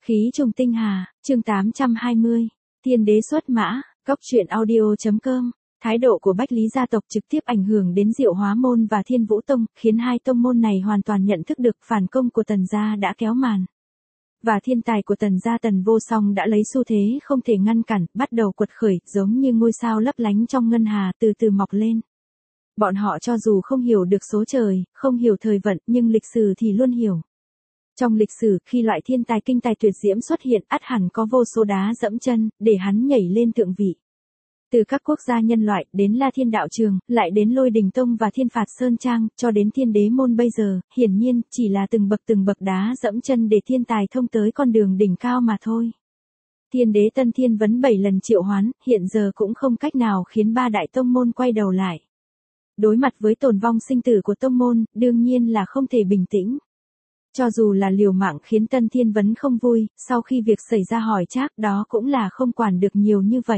Khí trùng tinh hà, chương 820, Thiên đế xuất mã, Cốc truyện audio.com. Thái độ của Bách Lý gia tộc trực tiếp ảnh hưởng đến Diệu Hóa môn và Thiên Vũ tông, khiến hai tông môn này hoàn toàn nhận thức được phản công của Tần gia đã kéo màn. Và thiên tài của Tần gia Tần Vô Song đã lấy xu thế không thể ngăn cản, bắt đầu quật khởi, giống như ngôi sao lấp lánh trong ngân hà từ từ mọc lên. Bọn họ cho dù không hiểu được số trời, không hiểu thời vận, nhưng lịch sử thì luôn hiểu. Trong lịch sử, khi loại thiên tài kinh tài tuyệt diễm xuất hiện, ắt hẳn có vô số đá dẫm chân, để hắn nhảy lên thượng vị. Từ các quốc gia nhân loại, đến La Thiên Đạo Trường, lại đến Lôi Đình Tông và Thiên Phạt Sơn Trang, cho đến Thiên Đế môn bây giờ, hiển nhiên, chỉ là từng bậc đá dẫm chân để thiên tài thông tới con đường đỉnh cao mà thôi. Thiên Đế Tân Thiên Vấn 7 lần triệu hoán, hiện giờ cũng không cách nào khiến ba đại tông môn quay đầu lại. Đối mặt với tồn vong sinh tử của tông môn, đương nhiên là không thể bình tĩnh. Cho dù là liều mạng khiến Tân Thiên Vấn không vui, sau khi việc xảy ra hỏi Trác, đó cũng là không quản được nhiều như vậy.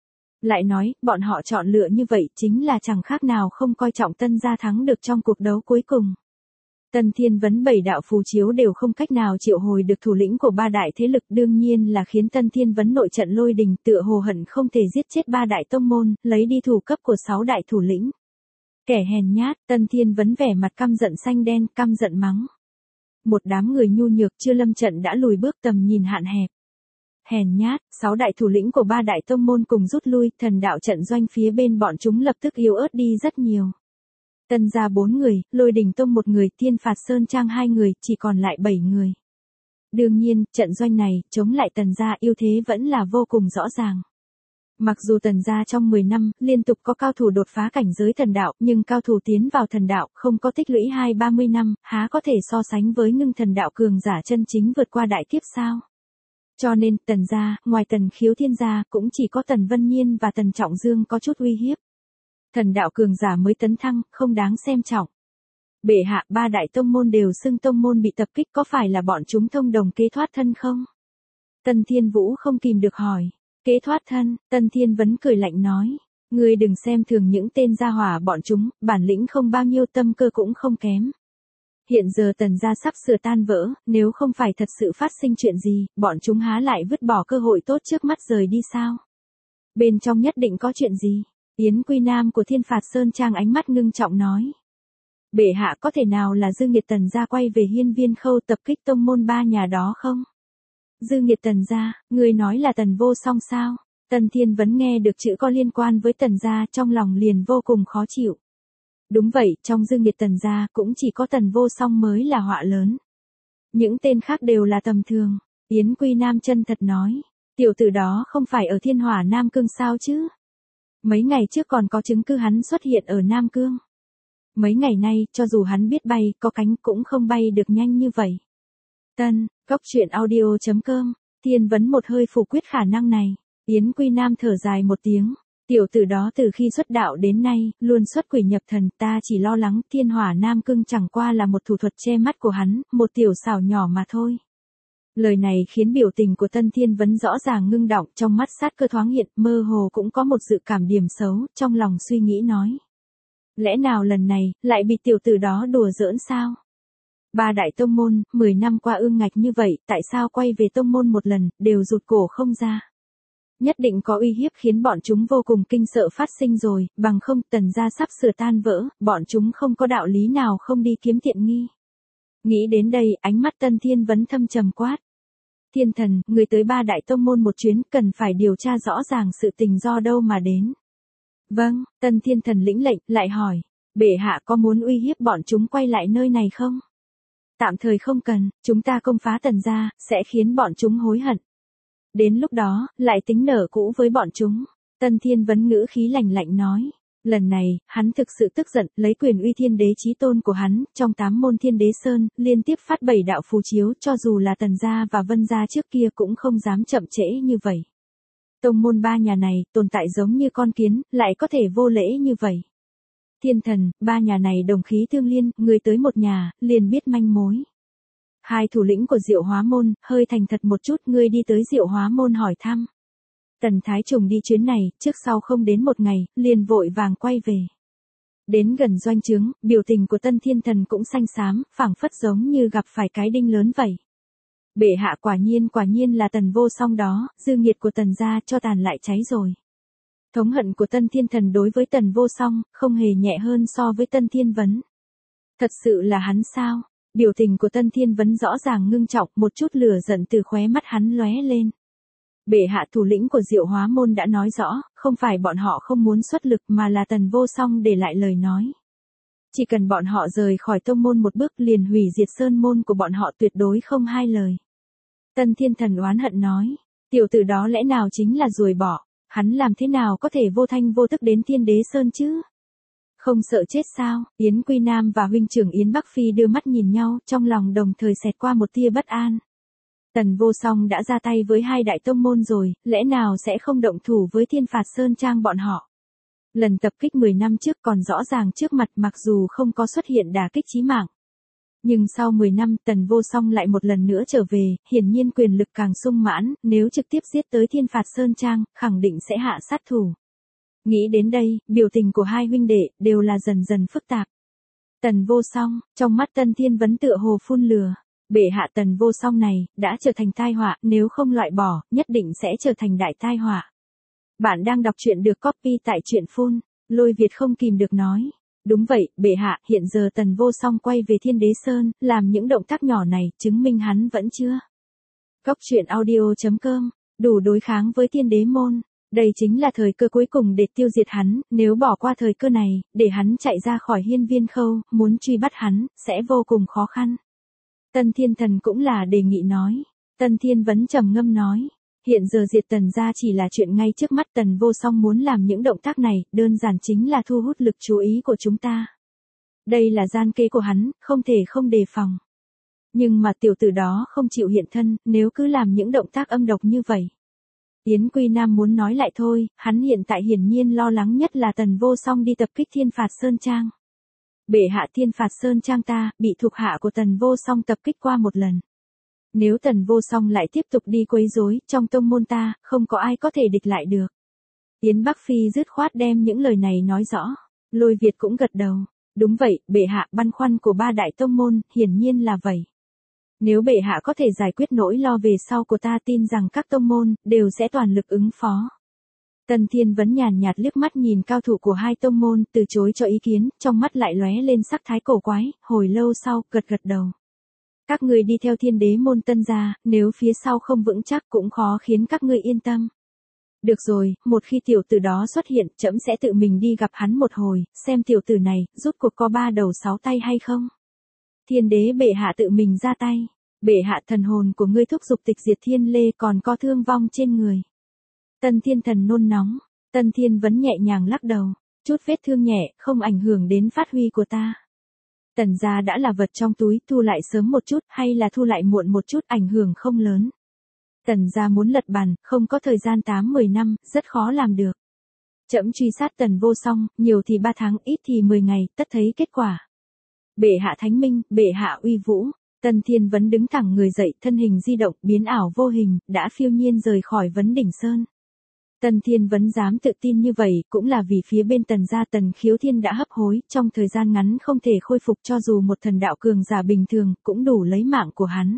Lại nói, bọn họ chọn lựa như vậy chính là chẳng khác nào không coi trọng Tân gia thắng được trong cuộc đấu cuối cùng. Tân Thiên Vấn 7 đạo phù chiếu đều không cách nào triệu hồi được thủ lĩnh của ba đại thế lực, đương nhiên là khiến Tân Thiên Vấn nội trận Lôi Đình, tựa hồ hận không thể giết chết ba đại tông môn, lấy đi thủ cấp của 6 đại thủ lĩnh. Kẻ hèn nhát, Tân Thiên Vấn vẻ mặt căm giận xanh đen, căm giận mắng. Một đám người nhu nhược chưa lâm trận đã lùi bước, tầm nhìn hạn hẹp. Hèn nhát, 6 đại thủ lĩnh của ba đại tông môn cùng rút lui, thần đạo trận doanh phía bên bọn chúng lập tức yếu ớt đi rất nhiều. Tân gia 4 người, Lôi Đình Tông 1 người, Thiên Phạt Sơn Trang 2 người, chỉ còn lại 7 người. Đương nhiên, trận doanh này, chống lại Tần gia ưu thế vẫn là vô cùng rõ ràng. Mặc dù Tần gia trong 10 năm, liên tục có cao thủ đột phá cảnh giới thần đạo, nhưng cao thủ tiến vào thần đạo, không có tích lũy 20-30 năm, há có thể so sánh với ngưng thần đạo cường giả chân chính vượt qua đại kiếp sao? Cho nên, Tần gia, ngoài Tần Khiếu Thiên gia, cũng chỉ có Tần Vân Nhiên và Tần Trọng Dương có chút uy hiếp. Thần đạo cường giả mới tấn thăng, không đáng xem trọng. Bệ hạ, ba đại tông môn đều xưng tông môn bị tập kích, có phải là bọn chúng thông đồng kế thoát thân không? Tần Thiên Vũ không kìm được hỏi. Kế thoát thân, Tần Thiên Vấn cười lạnh nói. Ngươi đừng xem thường những tên gia hỏa bọn chúng, bản lĩnh không bao nhiêu, tâm cơ cũng không kém. Hiện giờ Tần gia sắp sửa tan vỡ, nếu không phải thật sự phát sinh chuyện gì, bọn chúng há lại vứt bỏ cơ hội tốt trước mắt rời đi sao? Bên trong nhất định có chuyện gì? Yến Quy Nam của Thiên Phạt Sơn Trang ánh mắt ngưng trọng nói. Bệ hạ, có thể nào là dư nghiệt Tần gia quay về Hiên Viên Khâu tập kích tông môn ba nhà đó không? Dư nghiệt Tần gia, người nói là Tần Vô Song sao? Tần Thiên Vấn nghe được chữ có liên quan với Tần gia, trong lòng liền vô cùng khó chịu. Đúng vậy, trong dư nghiệt Tần gia cũng chỉ có Tần Vô Song mới là họa lớn. Những tên khác đều là tầm thường. Yến Quy Nam chân thật nói. Tiểu tử đó không phải ở Thiên Hỏa Nam Cương sao chứ? Mấy ngày trước còn có chứng cứ hắn xuất hiện ở Nam Cương. Mấy ngày nay, cho dù hắn biết bay, có cánh cũng không bay được nhanh như vậy. Cốc truyện audio.com, Thiên Vấn một hơi phủ quyết khả năng này. Yến Quy Nam thở dài một tiếng. Tiểu tử đó từ khi xuất đạo đến nay, luôn xuất quỷ nhập thần, ta chỉ lo lắng Thiên Hỏa Nam Cương chẳng qua là một thủ thuật che mắt của hắn, một tiểu xảo nhỏ mà thôi. Lời này khiến biểu tình của Tân Thiên Vấn rõ ràng ngưng đọng, trong mắt sát cơ thoáng hiện, mơ hồ cũng có một dự cảm điểm xấu, trong lòng suy nghĩ nói. Lẽ nào lần này, lại bị tiểu tử đó đùa giỡn sao? Ba đại tông môn, 10 năm qua ương ngạch như vậy, tại sao quay về tông môn một lần, đều rụt cổ không ra? Nhất định có uy hiếp khiến bọn chúng vô cùng kinh sợ phát sinh rồi, bằng không Tần gia sắp sửa tan vỡ, bọn chúng không có đạo lý nào không đi kiếm tiện nghi. Nghĩ đến đây, ánh mắt Tân Thiên Vấn thâm trầm quát. Thiên thần, người tới ba đại tông môn một chuyến, cần phải điều tra rõ ràng sự tình do đâu mà đến. Vâng, Tân Thiên thần lĩnh lệnh, lại hỏi. Bệ hạ có muốn uy hiếp bọn chúng quay lại nơi này không? Tạm thời không cần, chúng ta công phá Tần gia, sẽ khiến bọn chúng hối hận. Đến lúc đó, lại tính nở cũ với bọn chúng. Tân Thiên Vấn ngữ khí lạnh lạnh nói. Lần này, hắn thực sự tức giận, lấy quyền uy thiên đế chí tôn của hắn, trong 8 môn Thiên Đế Sơn, liên tiếp phát 7 đạo phù chiếu, cho dù là Tần gia và Vân gia trước kia cũng không dám chậm trễ như vậy. Tông môn ba nhà này, tồn tại giống như con kiến, lại có thể vô lễ như vậy. Thiên thần, ba nhà này đồng khí tương liên, người tới một nhà, liền biết manh mối. Hai thủ lĩnh của Diệu Hóa môn, hơi thành thật một chút, ngươi đi tới Diệu Hóa môn hỏi thăm. Tần Thái Trùng đi chuyến này, trước sau không đến một ngày, liền vội vàng quay về. Đến gần doanh trướng, biểu tình của Tân Thiên Thần cũng xanh xám, phảng phất giống như gặp phải cái đinh lớn vậy. Bệ hạ quả nhiên là Tần Vô Song đó, dư nghiệt của Tần gia cho tàn lại cháy rồi. Thống hận của Tân Thiên Thần đối với Tần Vô Song, không hề nhẹ hơn so với Tân Thiên Vấn. Thật sự là hắn sao? Biểu tình của Tân Thiên Vấn rõ ràng ngưng trọng, một chút lửa giận từ khóe mắt hắn lóe lên. Bệ hạ, thủ lĩnh của Diệu Hóa môn đã nói rõ, không phải bọn họ không muốn xuất lực mà là Tần Vô Song để lại lời nói. Chỉ cần bọn họ rời khỏi tông môn một bước liền hủy diệt sơn môn của bọn họ, tuyệt đối không hai lời. Tân Thiên Thần oán hận nói, tiểu tử đó lẽ nào chính là ruồi bọ, hắn làm thế nào có thể vô thanh vô tức đến Thiên Đế Sơn chứ? Không sợ chết sao? Yến Quy Nam và huynh trưởng Yến Bắc Phi đưa mắt nhìn nhau, trong lòng đồng thời xẹt qua một tia bất an. Tần Vô Song đã ra tay với hai đại tông môn rồi, lẽ nào sẽ không động thủ với Thiên Phạt Sơn Trang bọn họ? Lần tập kích 10 năm trước còn rõ ràng trước mặt, mặc dù không có xuất hiện đả kích chí mạng. Nhưng sau 10 năm Tần Vô Song lại một lần nữa trở về, hiển nhiên quyền lực càng sung mãn, nếu trực tiếp giết tới Thiên Phạt Sơn Trang, khẳng định sẽ hạ sát thủ. Nghĩ đến đây, biểu tình của hai huynh đệ đều là dần dần phức tạp. Tần Vô Song, trong mắt Tân Thiên Vấn tựa hồ phun lửa. Bệ hạ, Tần Vô Song này đã trở thành tai họa, nếu không loại bỏ, nhất định sẽ trở thành đại tai họa. Bạn đang đọc truyện được copy tại truyện phun. Lôi Việt không kìm được nói. Đúng vậy, bệ hạ, hiện giờ Tần Vô Song quay về Thiên Đế Sơn, làm những động tác nhỏ này, chứng minh hắn vẫn chưa. Cốc truyện audio.com, đủ đối kháng với Thiên Đế môn. Đây chính là thời cơ cuối cùng để tiêu diệt hắn, nếu bỏ qua thời cơ này, để hắn chạy ra khỏi Hiên Viên Khâu, muốn truy bắt hắn, sẽ vô cùng khó khăn. Tân Thiên Thần cũng là đề nghị nói. Tân Thiên Vấn trầm ngâm nói. Hiện giờ diệt Tần gia chỉ là chuyện ngay trước mắt, Tần Vô Song muốn làm những động tác này, đơn giản chính là thu hút lực chú ý của chúng ta. Đây là gian kế của hắn, không thể không đề phòng. Nhưng mà tiểu tử đó không chịu hiện thân, nếu cứ làm những động tác âm độc như vậy. Yến Quy Nam muốn nói lại thôi, hắn hiện tại hiển nhiên lo lắng nhất là Tần Vô Song đi tập kích Thiên Phạt Sơn Trang. Bệ hạ, Thiên Phạt Sơn Trang ta, bị thuộc hạ của Tần Vô Song tập kích qua một lần. Nếu Tần Vô Song lại tiếp tục đi quấy rối, trong tông môn ta, không có ai có thể địch lại được. Yến Bắc Phi dứt khoát đem những lời này nói rõ. Lôi Việt cũng gật đầu. Đúng vậy, bệ hạ, băn khoăn của ba đại tông môn, hiển nhiên là vậy. Nếu bệ hạ có thể giải quyết nỗi lo về sau của ta, tin rằng các tông môn đều sẽ toàn lực ứng phó. Tần Thiên Vấn nhàn nhạt liếc mắt nhìn cao thủ của hai tông môn, từ chối cho ý kiến, trong mắt lại lóe lên sắc thái cổ quái, hồi lâu sau, gật đầu. Các ngươi đi theo Thiên Đế môn Tân gia, nếu phía sau không vững chắc cũng khó khiến các ngươi yên tâm. Được rồi, một khi tiểu tử đó xuất hiện, trẫm sẽ tự mình đi gặp hắn một hồi, xem tiểu tử này, rút cuộc có 3 đầu 6 tay hay không. Thiên Đế bệ hạ tự mình ra tay. Bệ hạ, thần hồn của ngươi thúc giục tịch diệt thiên lê còn có thương vong trên người. Tân Thiên Thần nôn nóng. Tân Thiên Vấn nhẹ nhàng lắc đầu. Chút vết thương nhẹ, không ảnh hưởng đến phát huy của ta. Tần gia đã là vật trong túi, thu lại sớm một chút hay là thu lại muộn một chút, ảnh hưởng không lớn. Tần gia muốn lật bàn, không có thời gian 8-10 năm, rất khó làm được. Trẫm truy sát Tần Vô Song, nhiều thì 3 tháng, ít thì 10 ngày, tất thấy kết quả. Bệ hạ thánh minh, bệ hạ uy vũ. Tân Thiên Vấn đứng thẳng người dậy, thân hình di động, biến ảo vô hình, đã phiêu nhiên rời khỏi Vấn Đỉnh Sơn. Tân Thiên Vấn dám tự tin như vậy, cũng là vì phía bên Tần gia Tần Khiếu Thiên đã hấp hối, trong thời gian ngắn không thể khôi phục, cho dù một thần đạo cường giả bình thường, cũng đủ lấy mạng của hắn.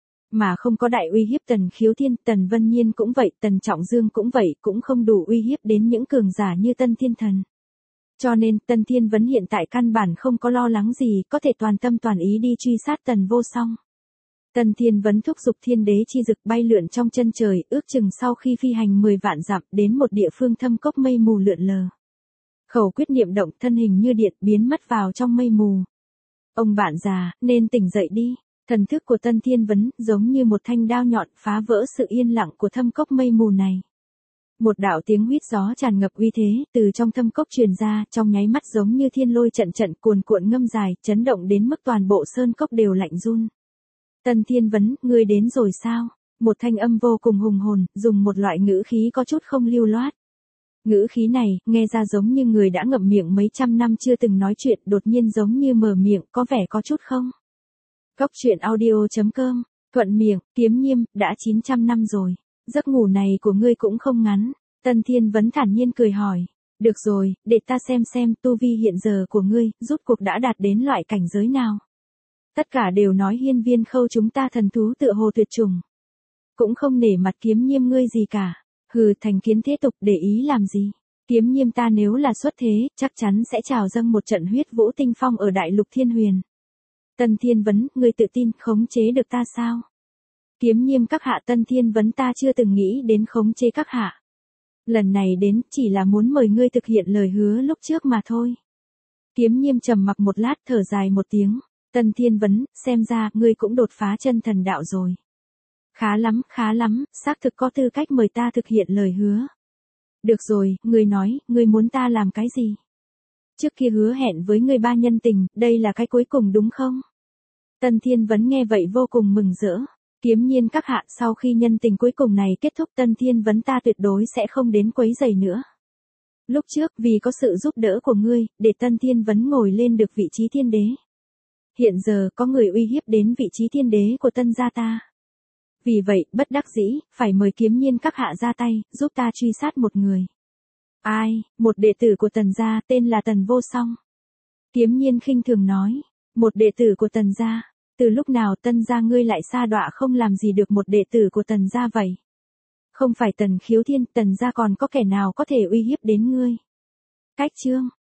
Mà không có đại uy hiếp Tần Khiếu Thiên, Tần Vân Nhiên cũng vậy, Tần Trọng Dương cũng vậy, cũng không đủ uy hiếp đến những cường giả như Tân Thiên Thần. Cho nên, Tân Thiên Vấn hiện tại căn bản không có lo lắng gì, có thể toàn tâm toàn ý đi truy sát Tần Vô Song. Tân Thiên Vấn thúc giục thiên đế chi dực bay lượn trong chân trời, ước chừng sau khi phi hành 10 vạn dặm đến một địa phương thâm cốc mây mù lượn lờ. Khẩu quyết niệm động, thân hình như điện biến mất vào trong mây mù. Ông bạn già, nên tỉnh dậy đi. Thần thức của Tân Thiên Vấn giống như một thanh đao nhọn phá vỡ sự yên lặng của thâm cốc mây mù này. Một đạo tiếng huýt gió tràn ngập uy thế, từ trong thâm cốc truyền ra, trong nháy mắt giống như thiên lôi trận trận cuồn cuộn ngâm dài, chấn động đến mức toàn bộ sơn cốc đều lạnh run. Tân Thiên Vấn, ngươi đến rồi sao? Một thanh âm vô cùng hùng hồn, dùng một loại ngữ khí có chút không lưu loát. Ngữ khí này, nghe ra giống như người đã ngậm miệng mấy trăm năm chưa từng nói chuyện, đột nhiên giống như mở miệng, có vẻ có chút không? Cốc truyện audio.com, thuận miệng, Kiếm Nhiêm, đã 900 năm rồi. Giấc ngủ này của ngươi cũng không ngắn. Tân Thiên Vấn thản nhiên cười hỏi. Được rồi, để ta xem tu vi hiện giờ của ngươi, rút cuộc đã đạt đến loại cảnh giới nào. Tất cả đều nói hiên viên khâu chúng ta thần thú tựa hồ tuyệt chủng. Cũng không nể mặt Kiếm Nhiêm ngươi gì cả. Hừ, thành kiến thế tục để ý làm gì. Kiếm Nhiêm ta nếu là xuất thế, chắc chắn sẽ trào dâng một trận huyết vũ tinh phong ở đại lục thiên huyền. Tân Thiên Vấn, ngươi tự tin khống chế được ta sao? Kiếm Nhiêm các hạ, Tân Thiên Vấn ta chưa từng nghĩ đến khống chế các hạ. Lần này đến chỉ là muốn mời ngươi thực hiện lời hứa lúc trước mà thôi. Kiếm Nhiêm trầm mặc một lát thở dài một tiếng. Tân Thiên Vấn, xem ra ngươi cũng đột phá chân thần đạo rồi. Khá lắm, xác thực có tư cách mời ta thực hiện lời hứa. Được rồi, ngươi nói, ngươi muốn ta làm cái gì? Trước kia hứa hẹn với ngươi 3 nhân tình, đây là cái cuối cùng đúng không? Tân Thiên Vấn nghe vậy vô cùng mừng rỡ. Kiếm Nhiên các hạ, sau khi nhân tình cuối cùng này kết thúc, Tân Thiên Vấn ta tuyệt đối sẽ không đến quấy rầy nữa. Lúc trước vì có sự giúp đỡ của ngươi, để Tân Thiên Vấn ngồi lên được vị trí thiên đế. Hiện giờ có người uy hiếp đến vị trí thiên đế của Tân gia ta. Vì vậy, bất đắc dĩ, phải mời Kiếm Nhiên các hạ ra tay, giúp ta truy sát một người. Ai? Một đệ tử của Tần gia, tên là Tần Vô Song. Kiếm Nhiên khinh thường nói, một đệ tử của Tần gia, từ lúc nào Tân gia ngươi lại sa đọa không làm gì được một đệ tử của Tần gia vậy? Không phải Tần Khiếu Thiên, Tần gia còn có kẻ nào có thể uy hiếp đến ngươi? Cách chương